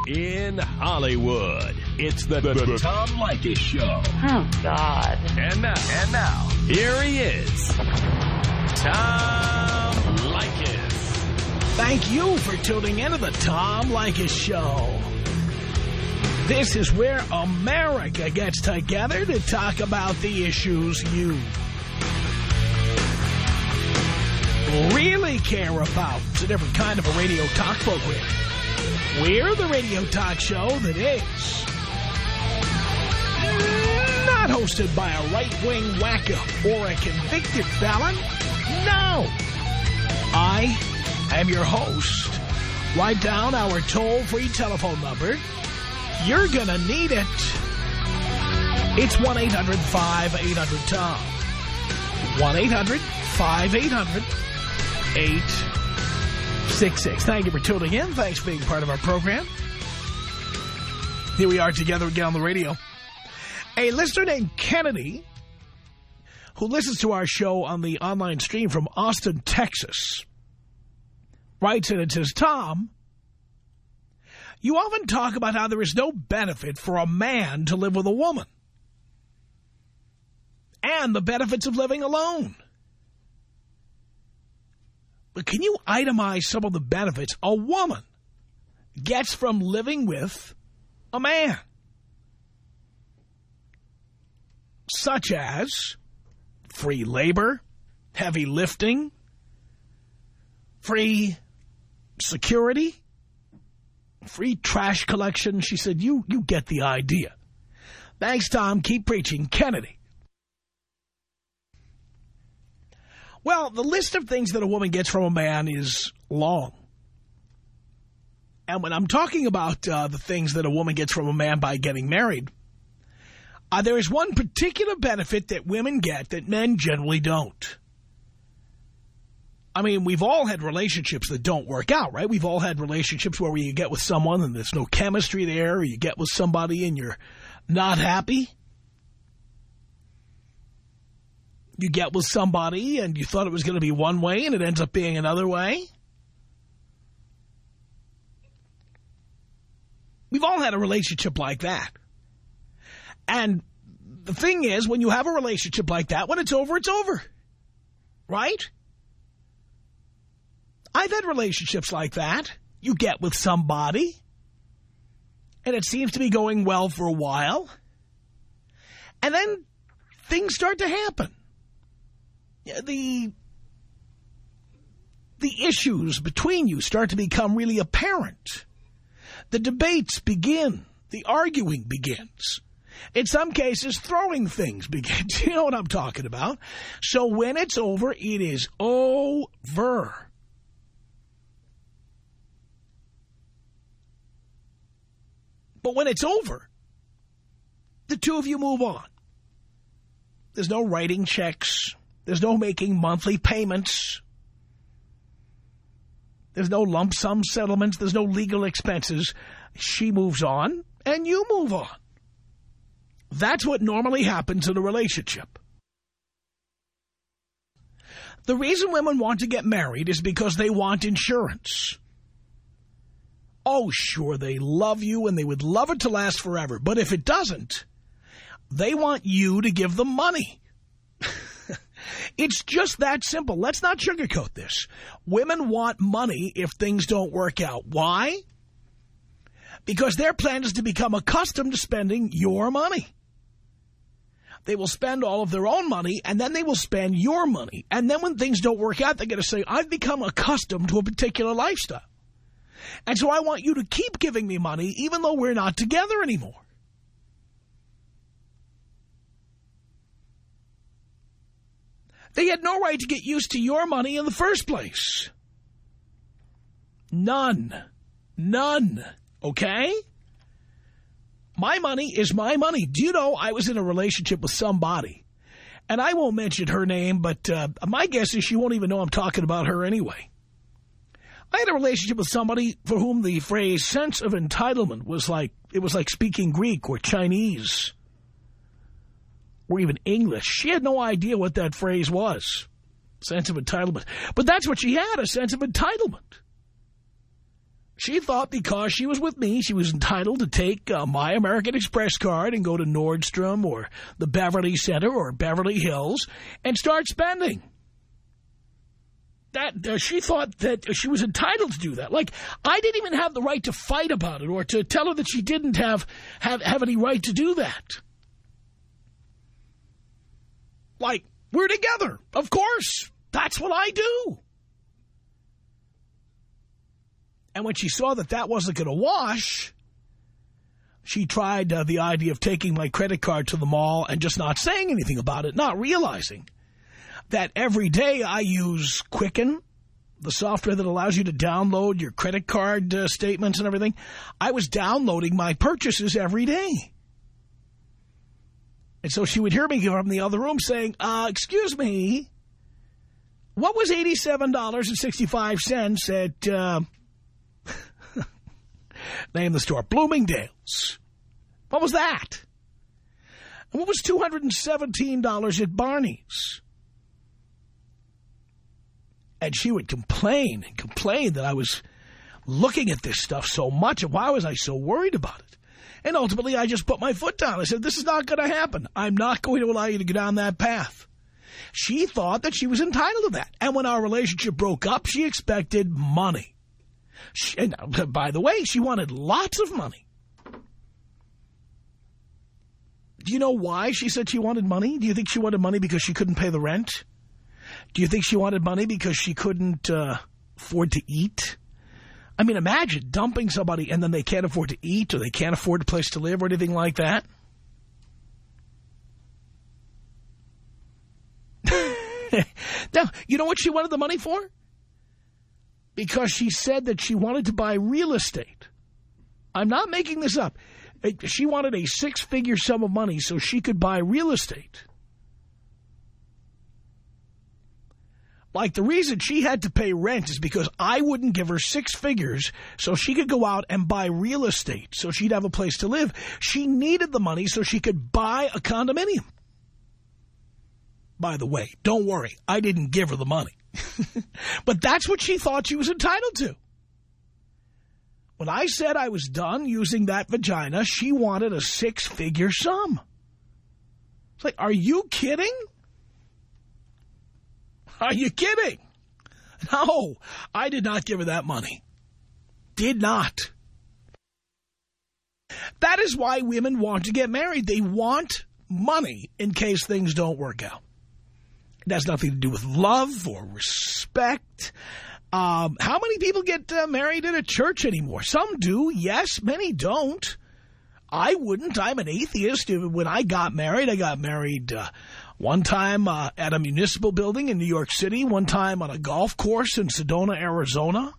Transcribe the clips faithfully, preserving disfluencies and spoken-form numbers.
in Hollywood. It's the, the, the Tom Leykis Show. Oh, God. And now, and now, here he is, Tom Leykis. Thank you for tuning into the Tom Leykis Show. This is where America gets together to talk about the issues you really care about. It's a different kind of a radio talk program. We're the radio talk show that is not hosted by a right-wing wacko or a convicted felon. No. I am your host. Write down our toll-free telephone number. You're going to need it. It's one eight hundred five eight hundred Tom. one eight hundred five eight hundred eight six six. Thank you for tuning in. Thanks for being part of our program. Here we are together again on the radio. A listener named Kennedy, who listens to our show on the online stream from Austin, Texas, writes in and says, Tom, you often talk about how there is no benefit for a man to live with a woman and the benefits of living alone. But can you itemize some of the benefits a woman gets from living with a man? Such as free labor, heavy lifting, free security, free trash collection. She said, you, you get the idea. Thanks, Tom. Keep preaching. Kennedy. Well, the list of things that a woman gets from a man is long. And when I'm talking about uh, the things that a woman gets from a man by getting married, uh, there is one particular benefit that women get that men generally don't. I mean, we've all had relationships that don't work out, right? We've all had relationships where you get with someone and there's no chemistry there, or you get with somebody and you're not happy. You get with somebody and you thought it was going to be one way and it ends up being another way. We've all had a relationship like that. And the thing is, when you have a relationship like that, when it's over, it's over. Right? I've had relationships like that. You get with somebody, and it seems to be going well for a while, and then things start to happen. The, the issues between you start to become really apparent. The debates begin. The arguing begins. In some cases, throwing things begins. You know what I'm talking about. So when it's over, it is over. But when it's over, the two of you move on. There's no writing checks. There's no making monthly payments. There's no lump sum settlements. There's no legal expenses. She moves on, and you move on. That's what normally happens in a relationship. The reason women want to get married is because they want insurance. Oh, sure, they love you, and they would love it to last forever. But if it doesn't, they want you to give them money. It's just that simple. Let's not sugarcoat this. Women want money if things don't work out. Why? Because their plan is to become accustomed to spending your money. They will spend all of their own money, and then they will spend your money. And then when things don't work out, they're going to say, I've become accustomed to a particular lifestyle. And so I want you to keep giving me money even though we're not together anymore. They had no right to get used to your money in the first place. None. None. Okay? My money is my money. Do you know I was in a relationship with somebody, and I won't mention her name, but uh, my guess is she won't even know I'm talking about her anyway. I had a relationship with somebody for whom the phrase sense of entitlement was like, it was like speaking Greek or Chinese or even English. She had no idea what that phrase was, sense of entitlement. But that's what she had, a sense of entitlement. She thought because she was with me, she was entitled to take uh, my American Express card and go to Nordstrom or the Beverly Center or Beverly Hills and start spending. That uh, she thought that she was entitled to do that. Like, I didn't even have the right to fight about it or to tell her that she didn't have, have, have any right to do that. Like, we're together. Of course. That's what I do. And when she saw that that wasn't going to wash, she tried uh, the idea of taking my credit card to the mall and just not saying anything about it, not realizing that every day I use Quicken, the software that allows you to download your credit card uh, statements and everything. I was downloading my purchases every day. And so she would hear me from the other room saying, uh, excuse me, what was eighty-seven dollars and sixty-five cents at... Uh, name the store, Bloomingdale's. What was that? And what was two hundred seventeen dollars at Barney's? And she would complain and complain that I was looking at this stuff so much, and why was I so worried about it? And ultimately, I just put my foot down. I said, this is not going to happen. I'm not going to allow you to go down that path. She thought that she was entitled to that. And when our relationship broke up, she expected money. She, and by the way, she wanted lots of money. Do you know why she said she wanted money? Do you think she wanted money because she couldn't pay the rent? Do you think she wanted money because she couldn't uh, afford to eat? I mean, imagine dumping somebody and then they can't afford to eat or they can't afford a place to live or anything like that. Now, you know what she wanted the money for? Because she said that she wanted to buy real estate. I'm not making this up. She wanted a six-figure sum of money so she could buy real estate. Like, the reason she had to pay rent is because I wouldn't give her six figures so she could go out and buy real estate so she'd have a place to live. She needed the money so she could buy a condominium. By the way, don't worry, I didn't give her the money. But that's what she thought she was entitled to. When I said I was done using that vagina, she wanted a six-figure sum. It's like, are you kidding? Are you kidding? No, I did not give her that money. Did not. That is why women want to get married. They want money in case things don't work out. It has nothing to do with love or respect. Um, how many people get uh, married in a church anymore? Some do, yes. Many don't. I wouldn't. I'm an atheist. When I got married, I got married uh, one time uh, at a municipal building in New York City, one time on a golf course in Sedona, Arizona.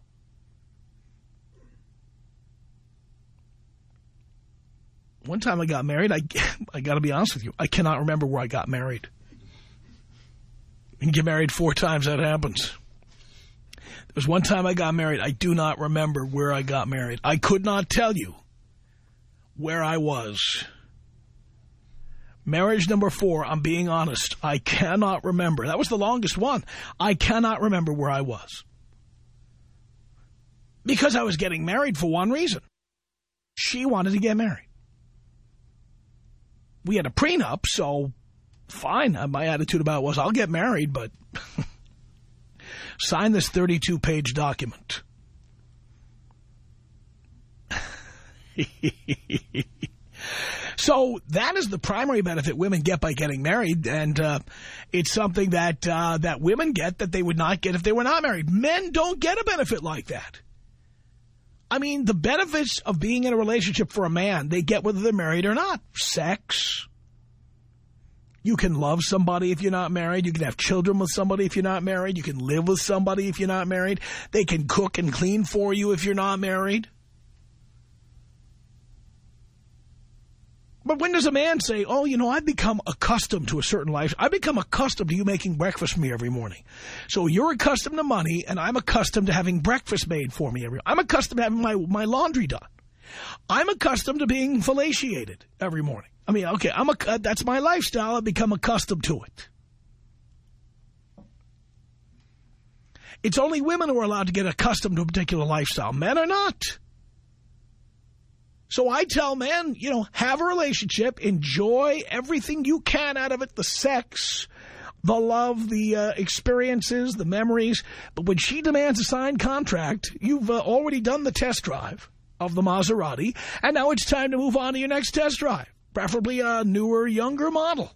One time I got married, I, I got to be honest with you, I cannot remember where I got married. You can get married four times, that happens. There was one time I got married, I do not remember where I got married. I could not tell you where I was. Marriage number four, I'm being honest, I cannot remember. That was the longest one. I cannot remember where I was. Because I was getting married for one reason. She wanted to get married. We had a prenup, so fine. My attitude about it was, I'll get married, but sign this thirty-two page document. So that is the primary benefit women get by getting married, and uh, it's something that uh, that women get that they would not get if they were not married. Men don't get a benefit like that. I mean, the benefits of being in a relationship for a man, they get whether they're married or not. Sex. You can love somebody if you're not married. You can have children with somebody if you're not married. You can live with somebody if you're not married. They can cook and clean for you if you're not married. But when does a man say, oh, you know, I've become accustomed to a certain life. I've become accustomed to you making breakfast for me every morning. So you're accustomed to money, and I'm accustomed to having breakfast made for me every morning. I'm accustomed to having my, my laundry done. I'm accustomed to being fellatiated every morning. I mean, okay, I'm a, uh, that's my lifestyle. I've become accustomed to it. It's only women who are allowed to get accustomed to a particular lifestyle. Men are not. So I tell men, you know, have a relationship, enjoy everything you can out of it, the sex, the love, the uh, experiences, the memories. But when she demands a signed contract, you've uh, already done the test drive of the Maserati, and now it's time to move on to your next test drive, preferably a newer, younger model.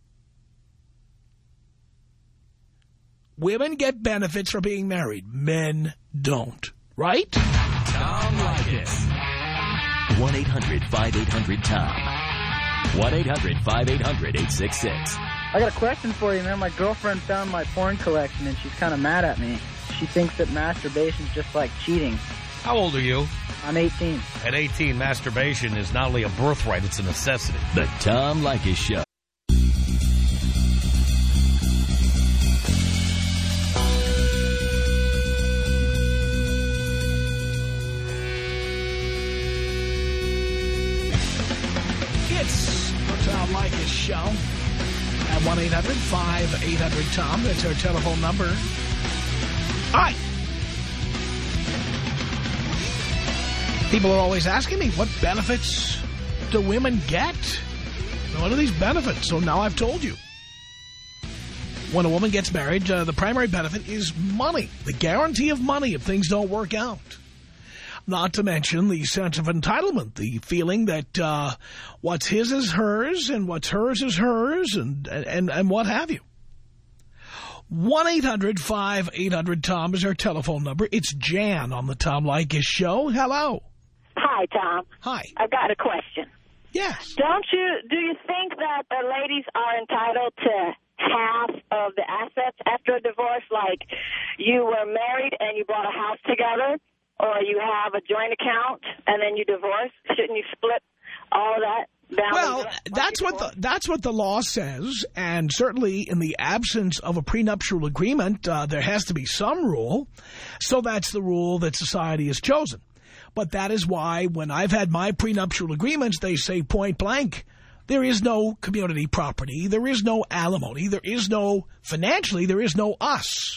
Women get benefits for being married. Men don't. Right? Tom Leykis. one eight hundred five eight hundred Tom. one eight hundred five eight hundred eight six six. I got a question for you, man. My girlfriend found my porn collection, and she's kind of mad at me. She thinks that masturbation's just like cheating. How old are you? I'm eighteen. At eighteen, masturbation is not only a birthright, it's a necessity. The Tom Leykis Show. It's the Tom Leykis Show at one eight hundred five eight hundred Tom. That's our telephone number. All right. People are always asking me, what benefits do women get? What are these benefits? So now I've told you. When a woman gets married, uh, the primary benefit is money. The guarantee of money if things don't work out. Not to mention the sense of entitlement, the feeling that uh, what's his is hers and what's hers is hers and, and, and what have you. one eight hundred five eight hundred Tom is our telephone number. It's Jan on the Tom Leykis Show. Hello. Hi, Tom. Hi. I've got a question. Yes. Don't you, do you think that the ladies are entitled to half of the assets after a divorce? Like you were married and you bought a house together, or you have a joint account and then you divorce? Shouldn't you split all of that down? Well, that's what the that's what the law says, and certainly in the absence of a prenuptial agreement, uh, there has to be some rule. So that's the rule that society has chosen. But that is why when I've had my prenuptial agreements, they say point blank, there is no community property, there is no alimony, there is no, financially, there is no us.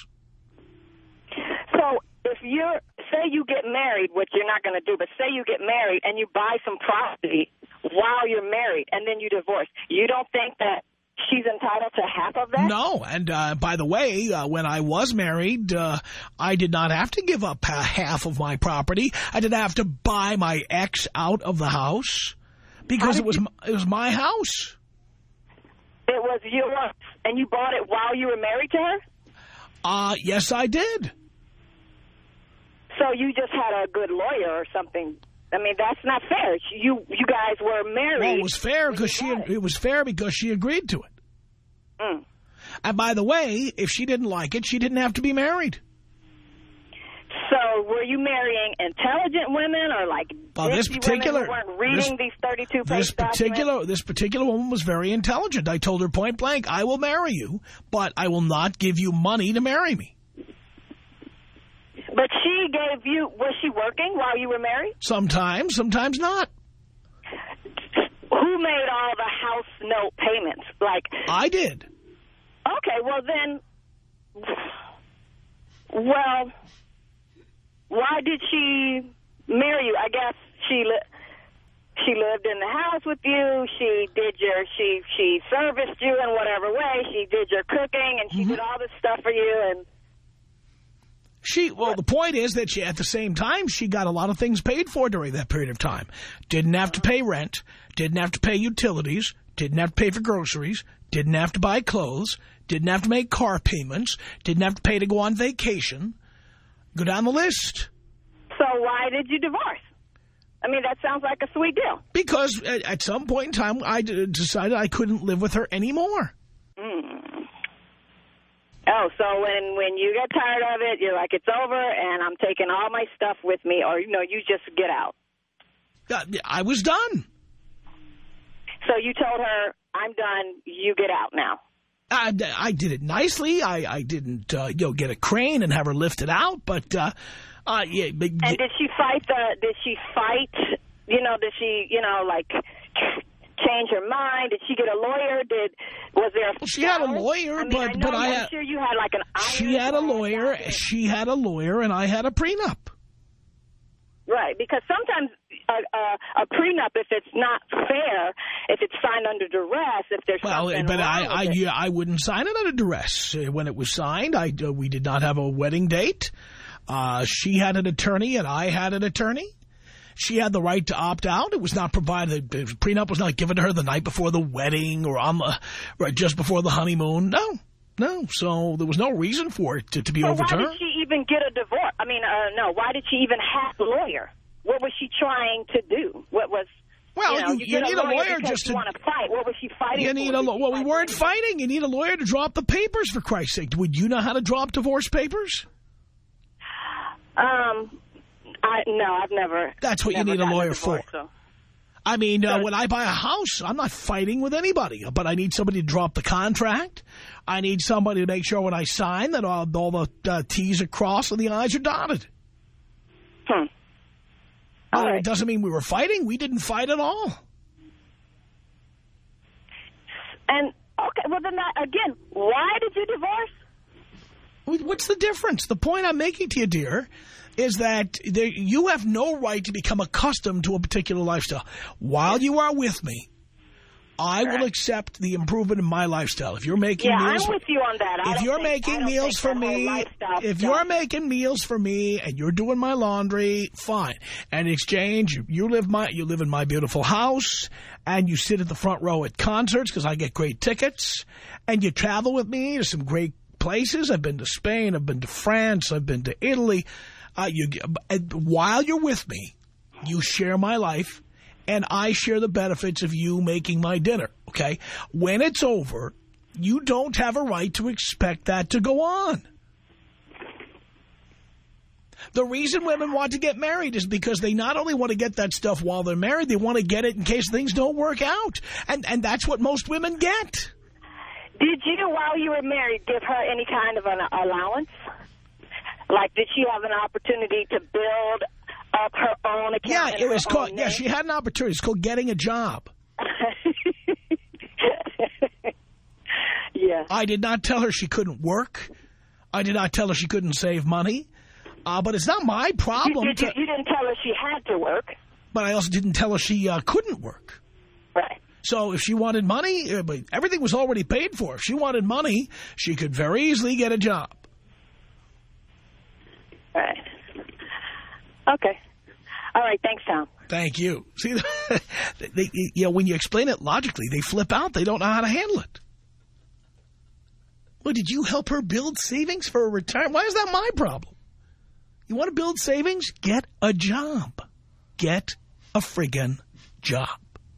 So if you're, say you get married, which you're not going to do, but say you get married and you buy some property while you're married and then you divorce, you don't think that she's entitled to half of that? No, and uh, by the way, uh, when I was married, uh, I did not have to give up uh, half of my property. I didn't have to buy my ex out of the house because it was you, it was my house. It was yours, and you bought it while you were married to her? Uh, yes, I did. So you just had a good lawyer or something. I mean, that's not fair. You you guys were married. Well, it was fair because she it. it was fair because she agreed to it. Mm. And by the way, if she didn't like it, she didn't have to be married. So were you marrying intelligent women or like well, this particular women who weren't reading this, these thirty-two page this particular documents? this particular woman was very intelligent. I told her point blank, I will marry you, but I will not give you money to marry me. But she gave you, was she working while you were married? Sometimes, sometimes not. Who made all the house note payments? Like I did. Okay, well then, well, why did she marry you? I guess she li she lived in the house with you. She did your, she she serviced you in whatever way. She did your cooking, and she mm-hmm. did all this stuff for you, and. She, well, the point is that she, at the same time, she got a lot of things paid for during that period of time. Didn't have to pay rent, didn't have to pay utilities, didn't have to pay for groceries, didn't have to buy clothes, didn't have to make car payments, didn't have to pay to go on vacation. Go down the list. So why did you divorce? I mean, that sounds like a sweet deal. Because at, at some point in time, I decided I couldn't live with her anymore. Mm. Oh, so when, when you get tired of it, you're like, it's over, and I'm taking all my stuff with me, or, you know, you just get out. Uh, I was done. So you told her, I'm done, you get out now. I, I did it nicely. I, I didn't, uh, you know, get a crane and have her lifted out, but, uh, uh, yeah. But, and did she fight the, did she fight, you know, did she, you know, like, change her mind? Did she get a lawyer? Did was there? A well, she had a lawyer, I mean, but I know, but I I'm had, sure you had like an. She had a lawyer. document. She had a lawyer, and I had a prenup. Right, because sometimes a, a, a prenup, if it's not fair, if it's signed under duress, if there's well, something but wrong I with I, it. yeah, I wouldn't sign it under duress. Uh, When it was signed, I uh, we did not have a wedding date. Uh, she had an attorney, and I had an attorney. She had the right to opt out. It was not provided. The prenup was not given to her the night before the wedding or on the or just before the honeymoon. No, no. So there was no reason for it to, to be so overturned. why did she even get a divorce? I mean, uh, no. Why did she even have a lawyer? What was she trying to do? What was? Well, you, know, you, you, you get need a a lawyer because just you to. want to fight. What was she fighting? You for? need a Did lo- she well, we fight weren't for fighting. You need a lawyer to drop the papers, for Christ's sake. Would you know how to drop divorce papers? Um, I no, I've never. That's what you never need a gotten lawyer divorce, for. So. I mean, uh, Sure. when I buy a house, I'm not fighting with anybody, but I need somebody to drop the contract. I need somebody to make sure when I sign that all, all the uh, T's are crossed and the I's are dotted. Hmm. Well, All right. It doesn't mean we were fighting. We didn't fight at all. And okay, well then, that, again, why did you divorce? What's the difference? The point I'm making to you, dear, is that there, you have no right to become accustomed to a particular lifestyle. While you are with me, I will accept the improvement in my lifestyle. If you're making Yeah, meals, I'm with you on that. I if don't you're think- I making don't meals think for that whole me, lifestyle if stuff- you're making meals for me and you're doing my laundry, fine. And in exchange, you, you live my you live in my beautiful house, and you sit at the front row at concerts because I get great tickets, and you travel with me to some great places. I've been to Spain, I've been to France, I've been to Italy. Uh, you and while you're with me, you share my life. And I share the benefits of you making my dinner, okay? When it's over, you don't have a right to expect that to go on. The reason women want to get married is because they not only want to get that stuff while they're married, they want to get it in case things don't work out. And, and that's what most women get. Did you, while you were married, give her any kind of an allowance? Like, did she have an opportunity to build up her own account? Yeah, in it was her called, own yeah, name? she had an opportunity. It's called getting a job. Yeah. I did not tell her she couldn't work. I did not tell her she couldn't save money. Uh, but it's not my You, problem. did, to, you, you didn't tell her she had to work. But I also didn't tell her she uh, couldn't work. Right. So if she wanted money, uh, but everything was already paid for. If she wanted money, she could very easily get a job. Right. Okay. All right. Thanks, Tom. Thank you. See, they, they, you know, when you explain it logically, they flip out. They don't know how to handle it. Well, did you help her build savings for a retirement? Why is that my problem? You want to build savings? Get a job. Get a friggin' job.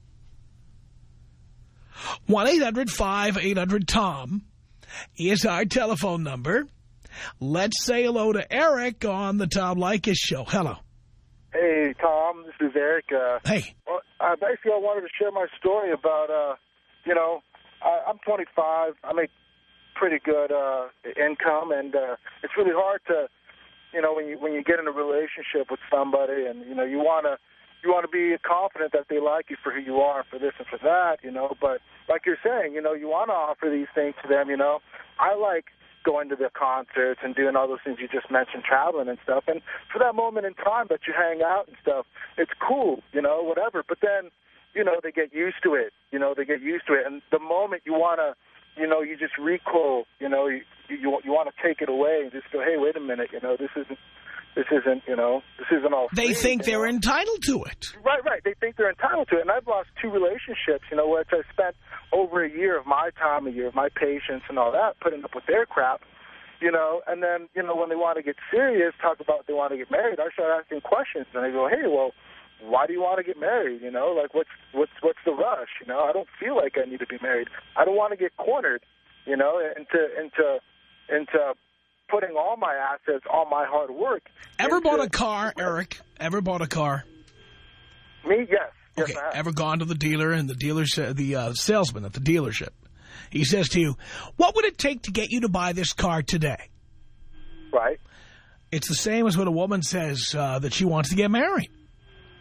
one eight hundred five eight hundred Tom is our telephone number. Let's say hello to Eric on the Tom Leykis Show. Hello. Hey, Tom, this is Eric. Uh, Hey. well, uh, basically, I wanted to share my story about, uh, you know, I, I'm twenty-five. I make pretty good uh, income, and uh, it's really hard to, you know, when you when you get in a relationship with somebody, and you know, you want to you want to be confident that they like you for who you are, for this and for that, you know. But like you're saying, you know, you want to offer these things to them, you know. I like going to the concerts and doing all those things you just mentioned, traveling and stuff. And for that moment in time that you hang out and stuff, it's cool, you know, whatever. But then, you know, they get used to it. You know, they get used to it. And the moment you want to, you know, you just recoil, you know, you you, you want to take it away and just go, hey, wait a minute, you know, this isn't, this isn't, you know, this isn't all They free, think you they're know? entitled to it. Right, right. They think they're entitled to it. And I've lost two relationships, you know, which I spent over a year of my time, a year of my patience and all that, putting up with their crap, you know. And then, you know, when they want to get serious, talk about they want to get married, I start asking questions. And they go, hey, well, why do you want to get married? You know, like, what's what's what's the rush? You know, I don't feel like I need to be married. I don't want to get cornered, you know, into into into putting all my assets, all my hard work. Ever into, bought a car, Eric? Ever bought a car? Me, yes. Yes, Okay. I have. Ever gone to the dealer and the dealer, the uh, salesman at the dealership, he says to you, what would it take to get you to buy this car today? Right. It's the same as when a woman says uh, that she wants to get married.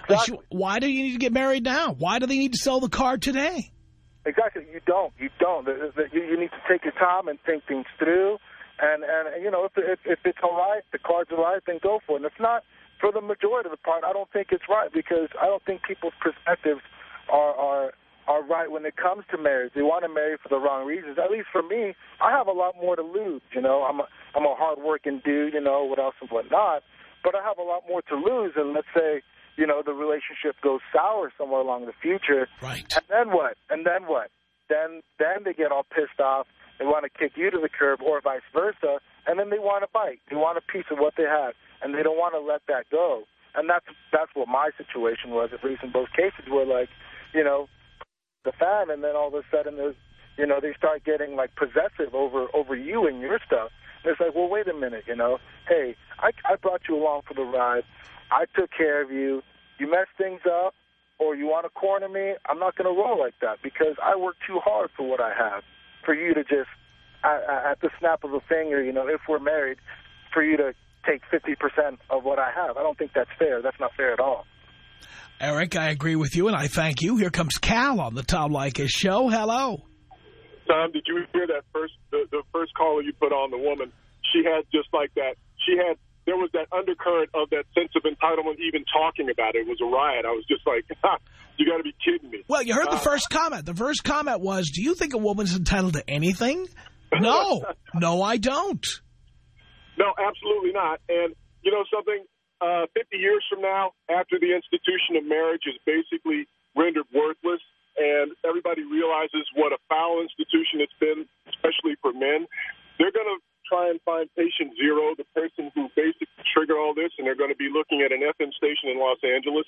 Exactly. Why do you need to get married now? Why do they need to sell the car today? Exactly. You don't. You don't. You need to take your time and think things through. And, and you know, if, if, if it's all right, the cards are right, then go for it. And if not, for the majority of the part, I don't think it's right because I don't think people's perspectives are, are, are right when it comes to marriage. They want to marry for the wrong reasons. At least for me, I have a lot more to lose. You know, I'm a, I'm a hard-working dude, you know, what else and what not. But I have a lot more to lose. And let's say, you know, the relationship goes sour somewhere along the future. Right. And then what? And then what? Then then they get all pissed off. They want to kick you to the curb or vice versa. And then they want to bite. They want a piece of what they have. And they don't want to let that go. And that's that's what my situation was, at least in both cases, where, like, you know, the fan, and then all of a sudden, there's, you know, they start getting, like, possessive over, over you and your stuff. And it's like, well, wait a minute, you know. Hey, I, I brought you along for the ride. I took care of you. You messed things up, or you want to corner me, I'm not going to roll like that because I work too hard for what I have. For you to just, at, at the snap of a finger, you know, if we're married, for you to take fifty percent of what I have. I don't think that's fair. That's not fair at all. Eric, I agree with you, and I thank you. Here comes Cal on the Tom Leykis show. Hello. Tom, did you hear that first, the, the first caller you put on, the woman? She had just like that. She had, there was that undercurrent of that sense of entitlement even talking about it. It was a riot. I was just like, ha, you got to be kidding me. Well, you heard the uh, first comment. The first comment was, do you think a woman's entitled to anything? No. No, I don't. No, absolutely not. And you know something? Uh, fifty years from now, after the institution of marriage is basically rendered worthless and everybody realizes what a foul institution it's been, especially for men, they're going to try and find patient zero, the person who basically triggered all this, and they're going to be looking at an F M station in Los Angeles.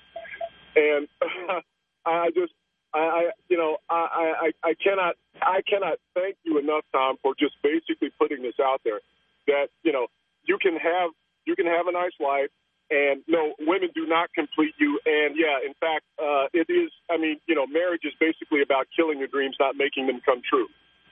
And uh, I just, I, I, you know, I, I, I cannot, I cannot thank you enough, Tom, for just basically putting this out there. That, you know, you can have, you can have a nice life, and no, women do not complete you. And yeah, in fact, uh, it is. I mean, you know, marriage is basically about killing your dreams, not making them come true.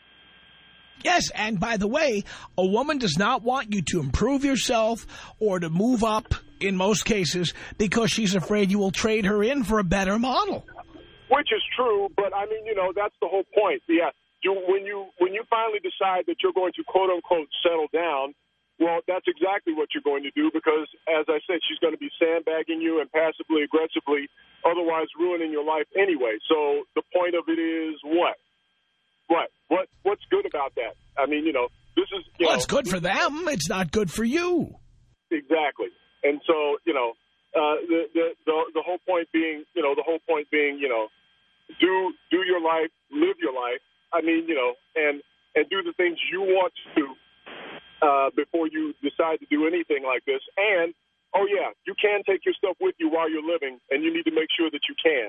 Yes, and by the way, a woman does not want you to improve yourself or to move up in most cases because she's afraid you will trade her in for a better model. Which is true, but I mean, you know, that's the whole point. Yeah, you, when you when you finally decide that you're going to quote unquote settle down, well, that's exactly what you're going to do because, as I said, she's going to be sandbagging you and passively aggressively, otherwise ruining your life anyway. So the point of it is what? What? What? What's good about that? I mean, you know, this is... You well, know, it's good for them. It's not good for you. Exactly. And so, you know, uh, the, the, the, the whole point being, you know, the whole point being, you know, do do your life, live your life. I mean, you know, and, and do the things you want to do uh, before you decide to do anything like this. And, oh, yeah, you can take your stuff with you while you're living, and you need to make sure that you can.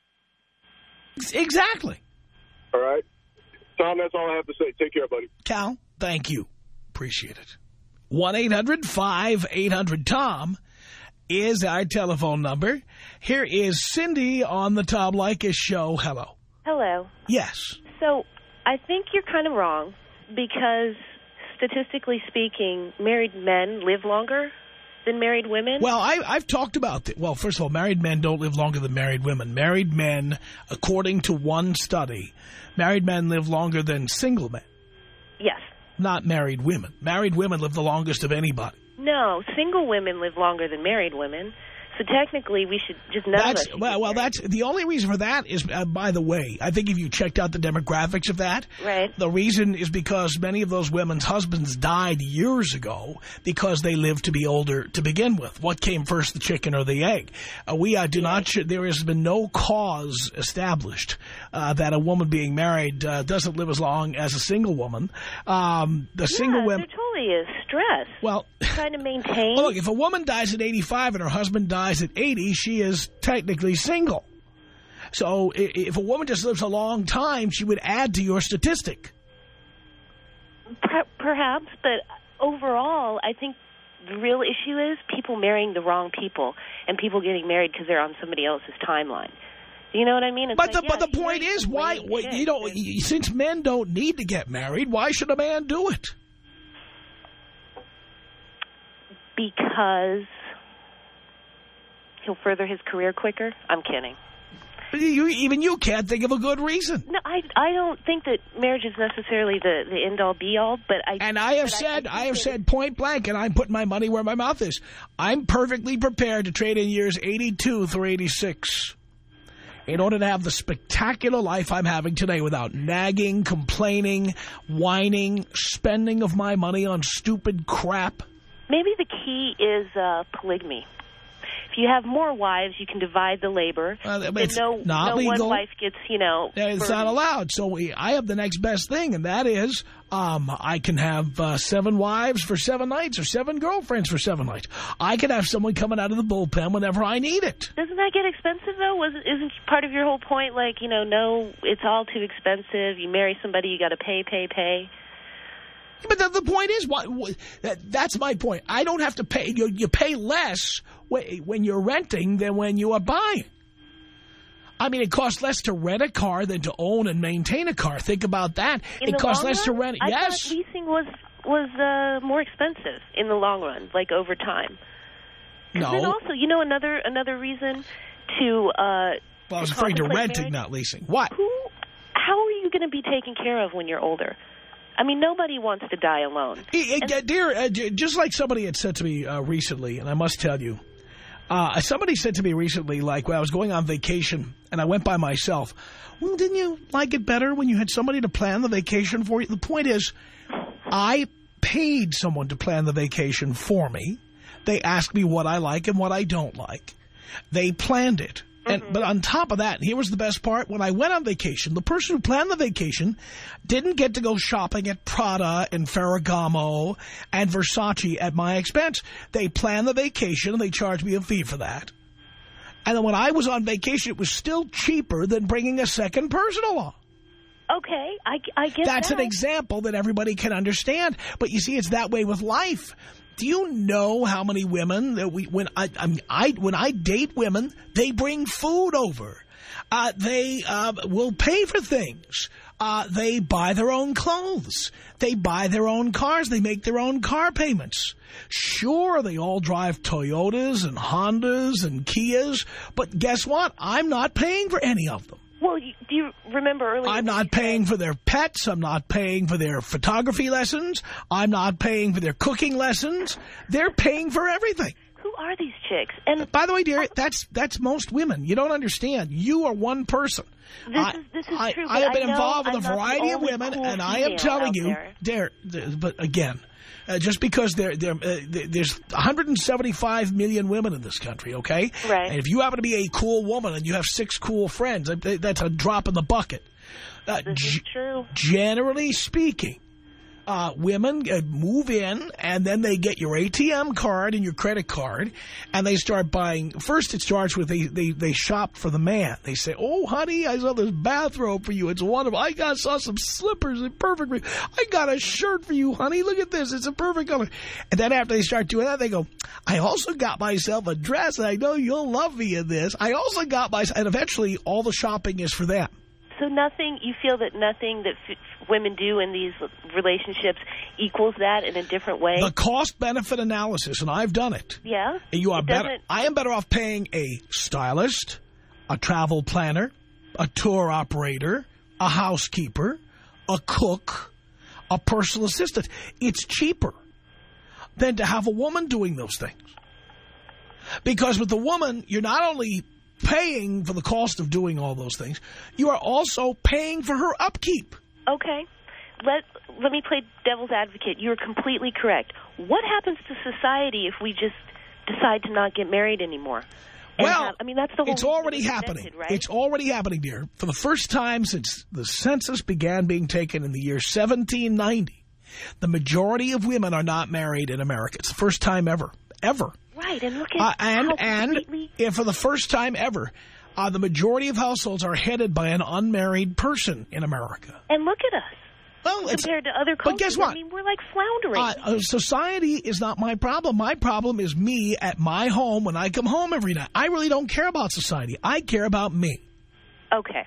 Exactly. All right? Tom, that's all I have to say. Take care, buddy. Cal, thank you. Appreciate it. one eight hundred five eight hundred Tom is our telephone number. Here is Cindy on the Tom Leykis show. Hello. Hello. Yes. So I think you're kind of wrong because statistically speaking, married men live longer than married women. Well, I, I've talked about that. Well, first of all, married men don't live longer than married women. Married men, according to one study, married men live longer than single men. Yes. Not married women. Married women live the longest of anybody. No, single women live longer than married women. So technically, we should just none that's, of us. Well, well, that's the only reason for that is, uh, by the way, I think if you checked out the demographics of that, right. The reason is because many of those women's husbands died years ago because they lived to be older to begin with. What came first, the chicken or the egg? Uh, we uh, do not. There has been no cause established uh, that a woman being married uh, doesn't live as long as a single woman. Um, the yeah, single women. There totally is stress. Well, trying to maintain. Well, look, if a woman dies at eighty-five and her husband dies at eighty, she is technically single. So if a woman just lives a long time, she would add to your statistic. Perhaps, but overall, I think the real issue is people marrying the wrong people and people getting married because they're on somebody else's timeline. You know what I mean? It's but like, the yeah, but the point is, why? why you know, since men don't need to get married, why should a man do it? Because he'll further his career quicker. I'm kidding. You, even you can't think of a good reason. No, I I don't think that marriage is necessarily the, the end-all, be-all, but I... And I have said, I, I, I have said point blank, and I'm putting my money where my mouth is. I'm perfectly prepared to trade in years eighty-two through eighty-six in order to have the spectacular life I'm having today without nagging, complaining, whining, spending of my money on stupid crap. Maybe the key is uh, polygamy. If you have more wives, you can divide the labor. Uh, it's no, not no legal. one wife gets, you know... It's burdened. Not allowed. So we, I have the next best thing, and that is um, I can have uh, seven wives for seven nights or seven girlfriends for seven nights. I can have someone coming out of the bullpen whenever I need it. Doesn't that get expensive, though? Wasn't, isn't part of your whole point, like, you know, no, it's all too expensive. You marry somebody, you got to pay, pay, pay. But the, the point is, what, what, that, that's my point. I don't have to pay. You, you pay less when you're renting than when you are buying. I mean, it costs less to rent a car than to own and maintain a car. Think about that. In it costs less run, to rent. I yes. thought leasing was was uh, more expensive in the long run, like over time. No. Then also, you know, another another reason to. Uh, well, I was afraid to renting, marriage, not leasing. What? Who? How are you going to be taken care of when you're older? I mean, nobody wants to die alone. Hey, uh, dear, uh, just like somebody had said to me uh, recently, and I must tell you, uh, somebody said to me recently, like when I was going on vacation and I went by myself, well, didn't you like it better when you had somebody to plan the vacation for you? The point is, I paid someone to plan the vacation for me. They asked me what I like and what I don't like. They planned it. And, mm-hmm. But on top of that, here was the best part. When I went on vacation, the person who planned the vacation didn't get to go shopping at Prada and Ferragamo and Versace at my expense. They planned the vacation, and they charged me a fee for that. And then when I was on vacation, it was still cheaper than bringing a second person along. Okay, I, I get That's that. an example that everybody can understand. But you see, it's that way with life. Do you know how many women that we when I, I, I when I date women, they bring food over, uh, they uh, will pay for things, uh, they buy their own clothes, they buy their own cars, they make their own car payments. Sure, they all drive Toyotas and Hondas and Kias, but guess what? I'm not paying for any of them. Well, you, do you remember earlier? I'm not paying for their pets. I'm not paying for their photography lessons. I'm not paying for their cooking lessons. They're paying for everything. Who are these chicks? And by the way, dear, that's that's most women. You don't understand. You are one person. This I, is this is I, true. I have been I involved with I'm a variety of women, cool and I am telling you, there. dear, but again, uh, just because there there uh, there's one hundred seventy-five million women in this country, okay? Right. And if you happen to be a cool woman and you have six cool friends, that's a drop in the bucket. Uh, this is true. Generally speaking, uh, women uh, move in, and then they get your A T M card and your credit card, and they start buying. First, it starts with they, they, they shop for the man. They say, oh, honey, I saw this bathrobe for you. It's wonderful. I got saw some slippers in perfect. I got a shirt for you, honey. Look at this. It's a perfect color. And then after they start doing that, they go, I also got myself a dress, and I know you'll love me in this. I also got myself, and eventually all the shopping is for them. So nothing, you feel that nothing that f women do in these relationships equals that in a different way? The cost-benefit analysis, and I've done it. Yeah? And you are it better. doesn't... I am better off paying a stylist, a travel planner, a tour operator, a housekeeper, a cook, a personal assistant. It's cheaper than to have a woman doing those things. Because with the woman, you're not only paying for the cost of doing all those things, you are also paying for her upkeep. Okay. Let let me play devil's advocate. You're completely correct. What happens to society if we just decide to not get married anymore? And well, have, I mean, that's the whole it's already happening. Invented, right? It's already happening, dear. For the first time since the census began being taken in the year seventeen ninety, the majority of women are not married in America. It's the first time ever. Ever. Right, and look at uh, and how and completely... if for the first time ever, uh, the majority of households are headed by an unmarried person in America. And look at us. Well, compared it's, to other cultures. But guess what? I mean, we're like floundering. Uh, uh, society is not my problem. My problem is me at my home when I come home every night. I really don't care about society. I care about me. Okay.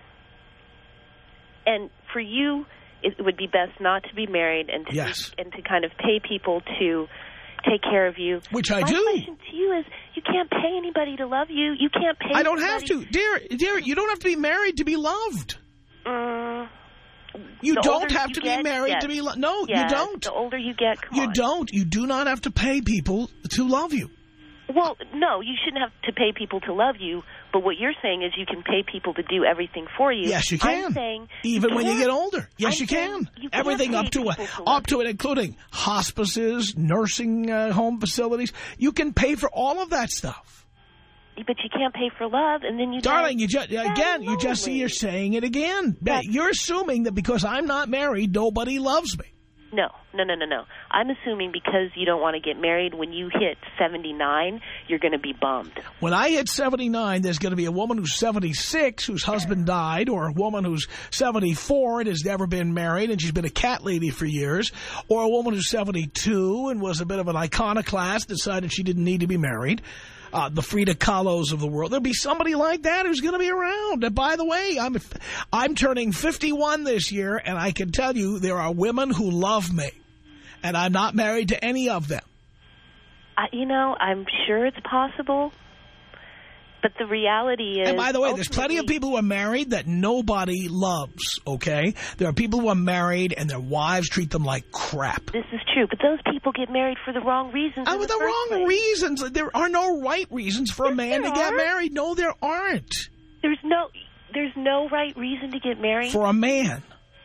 And for you, it would be best not to be married and to yes. be, and to kind of pay people to take care of you. Which I My do. My question to you is, you can't pay anybody to love you. You can't pay I don't somebody. have to. Dear, dear, you don't have to be married to be loved. Mm, you the don't older have you to get, be married yes. to be loved. No, yes, you don't. The older you get, come You on. don't. You do not have to pay people to love you. Well, no, you shouldn't have to pay people to love you, but what you're saying is you can pay people to do everything for you. Yes, you can. I'm saying Even you when you can't. get older. Yes, I'm you can. you Everything can't up to pay a, people to up love to it, including hospices, nursing uh, home facilities. You can pay for all of that stuff. you. But you can't pay for love, and then you Darling, die. you just again, you just see lonely. you're saying it again. That's- You're assuming that because I'm not married, nobody loves me. No, no, no, no, no. I'm assuming because you don't want to get married, when you hit seventy-nine, you're going to be bummed. When I hit seventy-nine, there's going to be a woman who's seventy-six whose husband died, or a woman who's seventy-four and has never been married and she's been a cat lady for years, or a woman who's seventy-two and was a bit of an iconoclast, decided she didn't need to be married. Uh, the Frida Kahlos of the world. There'll be somebody like that who's going to be around. And by the way, I'm I'm turning fifty-one this year, and I can tell you there are women who love me, and I'm not married to any of them. I, you know, I'm sure it's possible, but the reality is... And by the way, there's plenty of people who are married that nobody loves, okay? There are people who are married and their wives treat them like crap. This is true, but those people get married for the wrong reasons. Oh, in the, the, the first wrong place. reasons. There are no right reasons for Yes, a man to there get are. married. No, there aren't. There's no, there's no right reason to get married. For a man.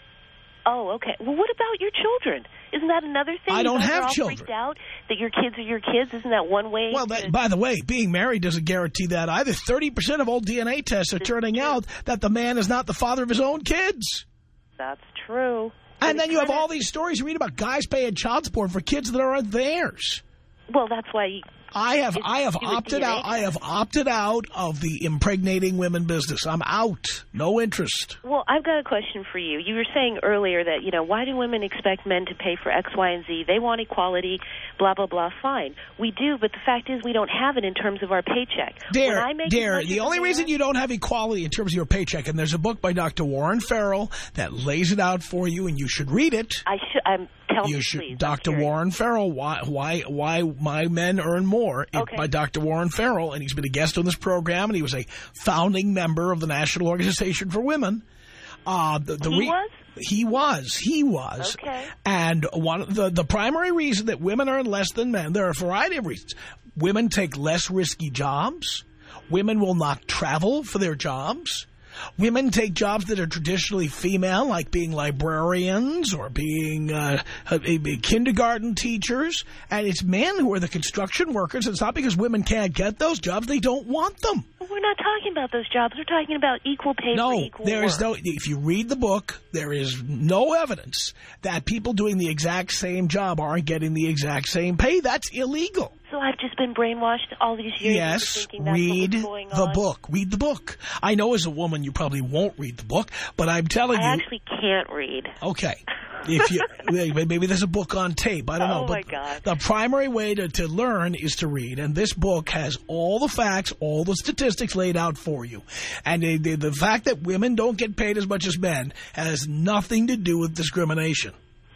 Oh, okay. Well, what about your children? Isn't that another thing? I You don't guys are have all children. Freaked out that your kids are your kids. Isn't that one way? Well, to... that, by the way, being married doesn't guarantee that either. thirty percent of all D N A tests are turning out that the man is not the father of his own kids. That's true. And But then you have kinda... all these stories you read about guys paying child support for kids that aren't theirs. Well, that's why... You... I have It's I have to do with opted D N A out. I have opted out of the impregnating women business. I'm out. No interest. Well, I've got a question for you. You were saying earlier that, you know, why do women expect men to pay for X, Y, and Z? They want equality, blah, blah, blah. Fine. We do, but the fact is we don't have it in terms of our paycheck. Dear, when I make dear, as much the as only a reason man- you don't have equality in terms of your paycheck, and there's a book by Doctor Warren Farrell that lays it out for you, and you should read it. I should... I'm... Tell you me, should, please. Doctor Warren Farrell, why, why, why my men earn more, Okay. by Doctor Warren Farrell, and he's been a guest on this program, and he was a founding member of the National Organization for Women. Uh, the, the He re was? He was. He was. Okay. And one of the, the primary reason that women earn less than men, there are a variety of reasons. Women take less risky jobs. Women will not travel for their jobs. Women take jobs that are traditionally female, like being librarians or being uh, uh, kindergarten teachers. And it's men who are the construction workers. It's not because women can't get those jobs. They don't want them. We're not talking about those jobs. We're talking about equal pay No, for equal there work. is no, if you read the book, there is no evidence that people doing the exact same job aren't getting the exact same pay. That's illegal. So I've just been brainwashed all these years Yes, into thinking that's read what was going the on. book. Read the book. I know as a woman you probably won't read the book, but I'm telling I you. actually can't read. Okay. If you maybe there's a book on tape. I don't know. Oh, but my God. The primary way to, to learn is to read. And this book has all the facts, all the statistics laid out for you. And the, the, the fact that women don't get paid as much as men has nothing to do with discrimination.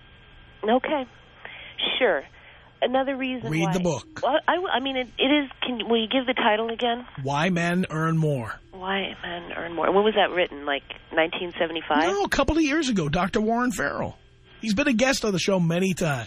Okay. Sure. Another reason Read why... the book. Well, I, I mean, it, it is... Can, will you give the title again? Why Men Earn More. Why Men Earn More. When was that written? Like nineteen seventy-five? No, a couple of years ago, Doctor Warren Farrell. He's been a guest on the show many times.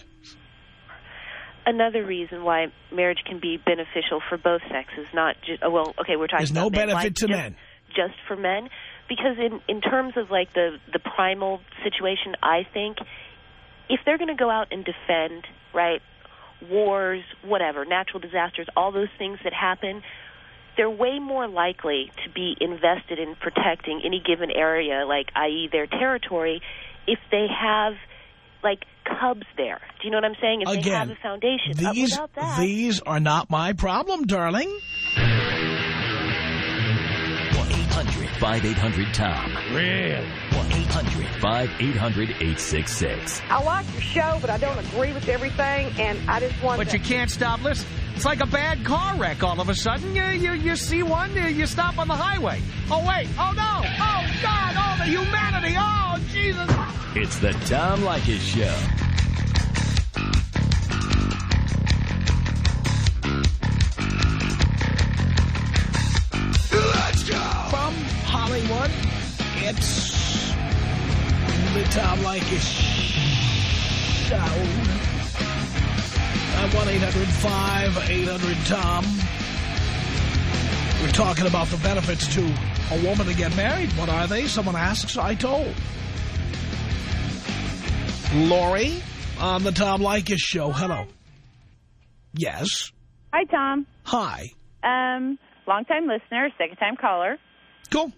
Another reason why marriage can be beneficial for both sexes, not just... Oh, well, okay, we're talking There's about no men. Why benefit to just, men. Just for men? Because in, in terms of, like, the, the primal situation, I think, if they're going to go out and defend, right, wars, whatever, natural disasters, all those things that happen, they're way more likely to be invested in protecting any given area, like, that is their territory, if they have, like, cubs there. Do you know what I'm saying? If Again, they have a foundation. These, uh, without that, these are not my problem, darling. one eight hundred five eight hundred Tom. Really? one eight hundred five eight hundred eight six six. I like your show, but I don't agree with everything, and I just want But to... you can't stop listening. It's like a bad car wreck. All of a sudden, you you, you see one, you, you stop on the highway. Oh, wait. Oh, no. Oh, God. Oh, the humanity. Oh, Jesus. It's the Tom Leykis Show. Tom Leykis Show. At one eight hundred five eight hundred Tom. We're talking about the benefits to a woman to get married. What are they? Someone asks, I told. Lori on the Tom Leykis Show. Hello. Yes. Hi, Tom. Hi. Um, long-time listener, second-time caller. Cool.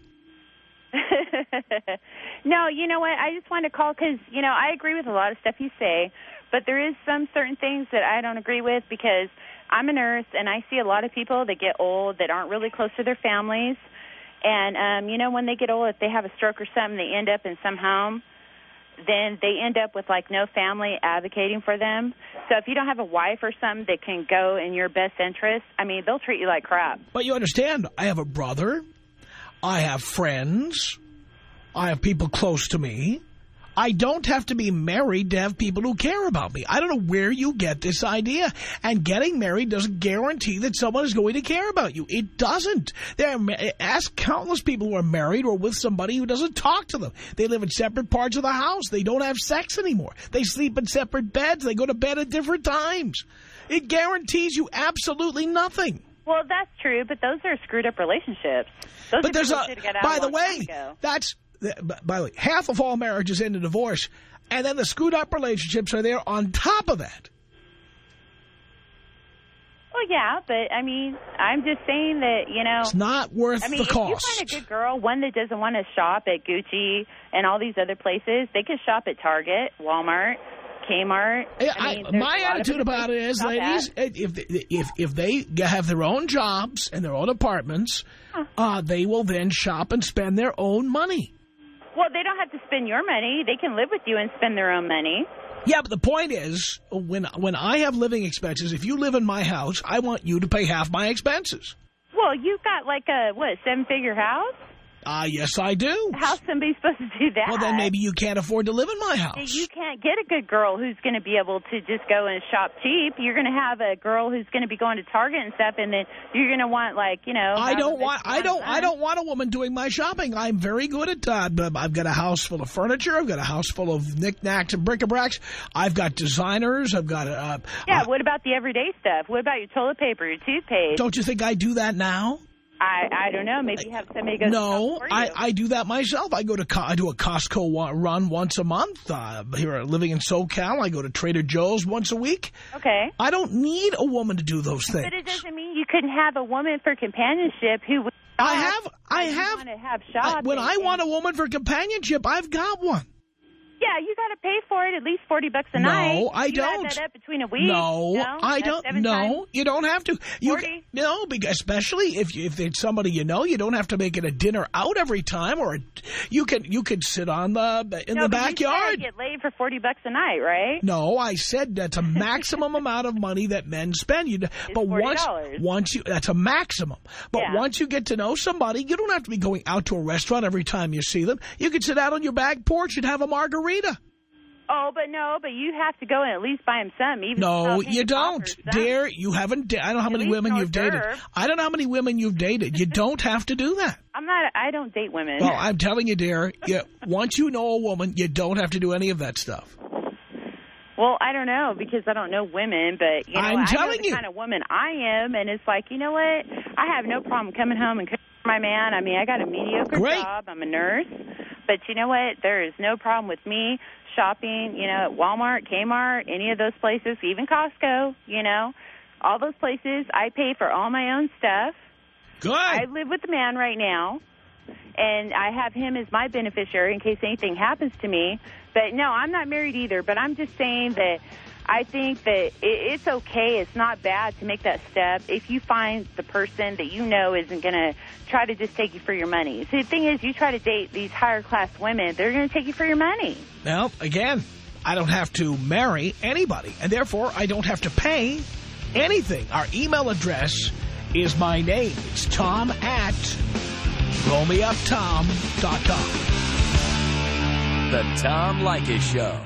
No, you know what? I just wanted to call because, you know, I agree with a lot of stuff you say, but there is some certain things that I don't agree with because I'm a nurse, and I see a lot of people that get old that aren't really close to their families. And, um, you know, when they get old, if they have a stroke or something, they end up in some home, then they end up with, like, no family advocating for them. So if you don't have a wife or something that can go in your best interest, I mean, they'll treat you like crap. But you understand, I have a brother. I have friends. I have people close to me. I don't have to be married to have people who care about me. I don't know where you get this idea. And getting married doesn't guarantee that someone is going to care about you. It doesn't. There are, ask countless people who are married or with somebody who doesn't talk to them. They live in separate parts of the house. They don't have sex anymore. They sleep in separate beds. They go to bed at different times. It guarantees you absolutely nothing. Well, that's true, but those are screwed up relationships. Those but there's a, by the way, ago. that's, by the way, half of all marriages end in divorce, and then the screwed up relationships are there on top of that. Well, yeah, but, I mean, I'm just saying that, you know. It's not worth I mean, the cost. If you find a good girl, one that doesn't want to shop at Gucci and all these other places, they can shop at Target, Walmart, Kmart. I mean, I, my attitude about it is, ladies, if they, if if they have their own jobs and their own apartments, huh. uh, they will then shop and spend their own money. Well, they don't have to spend your money. They can live with you and spend their own money. Yeah, but the point is, when when I have living expenses, if you live in my house, I want you to pay half my expenses. Well, you've got like a, what, seven-figure house? Ah, uh, yes, I do. How's somebody supposed to do that? Well, then maybe you can't afford to live in my house. You can't get a good girl who's going to be able to just go and shop cheap. You're going to have a girl who's going to be going to Target and stuff, and then you're going to want, like, you know. I don't want. I don't. I don't want a woman doing my shopping. I'm very good at. Uh, I've got a house full of furniture. I've got a house full of knickknacks and bric-a-bracs. I've got designers. I've got. Uh, yeah. Uh, what about the everyday stuff? What about your toilet paper, your toothpaste? Don't you think I do that now? I, I don't know. Maybe you have somebody go. No, for you. I, I do that myself. I go to I do a Costco run once a month. Uh, here, living in SoCal, I go to Trader Joe's once a week. Okay. I don't need a woman to do those things. But it doesn't mean you couldn't have a woman for companionship who would. I have. I have. Want to have shopping. When I want a woman for companionship, I've got one. Yeah, you got to pay for it at least forty bucks a no, night. No, I you don't. Add that up between a week. No, no I don't. No, times? You don't have to. You forty? No, because especially if you, if it's somebody you know, you don't have to make it a dinner out every time, or a, you can you can sit on the in no, the but backyard. You said get laid for forty bucks a night, right? No, I said that's a maximum amount of money that men spend. You, it's but once forty dollars. once you that's a maximum. But yeah. once you get to know somebody, you don't have to be going out to a restaurant every time you see them. You can sit out on your back porch and have a margarita. Oh, but no, but you have to go and at least buy him some. Even no, you don't. Dear, you haven't. I don't know how many women you've dated. I don't know how many women you've dated. You don't have to do that. I'm not. I don't date women. Well, I'm telling you, dear, you, once you know a woman, you don't have to do any of that stuff. Well, I don't know because I don't know women, but you know, I'm I telling know the you. kind of woman I am, and it's like, you know what? I have no problem coming home and cooking for my man. I mean, I got a mediocre Great. job. I'm a nurse, but you know what? There is no problem with me shopping, you know, at Walmart, Kmart, any of those places, even Costco, you know, all those places. I pay for all my own stuff. Good. I live with the man right now, and I have him as my beneficiary in case anything happens to me. But, no, I'm not married either, but I'm just saying that I think that it's okay. It's not bad to make that step if you find the person that you know isn't going to try to just take you for your money. So the thing is, you try to date these higher-class women, they're going to take you for your money. Well, again, I don't have to marry anybody, and therefore I don't have to pay anything. Our email address is my name. It's Tom at roll me up tom dot com. The Tom Leykis Show.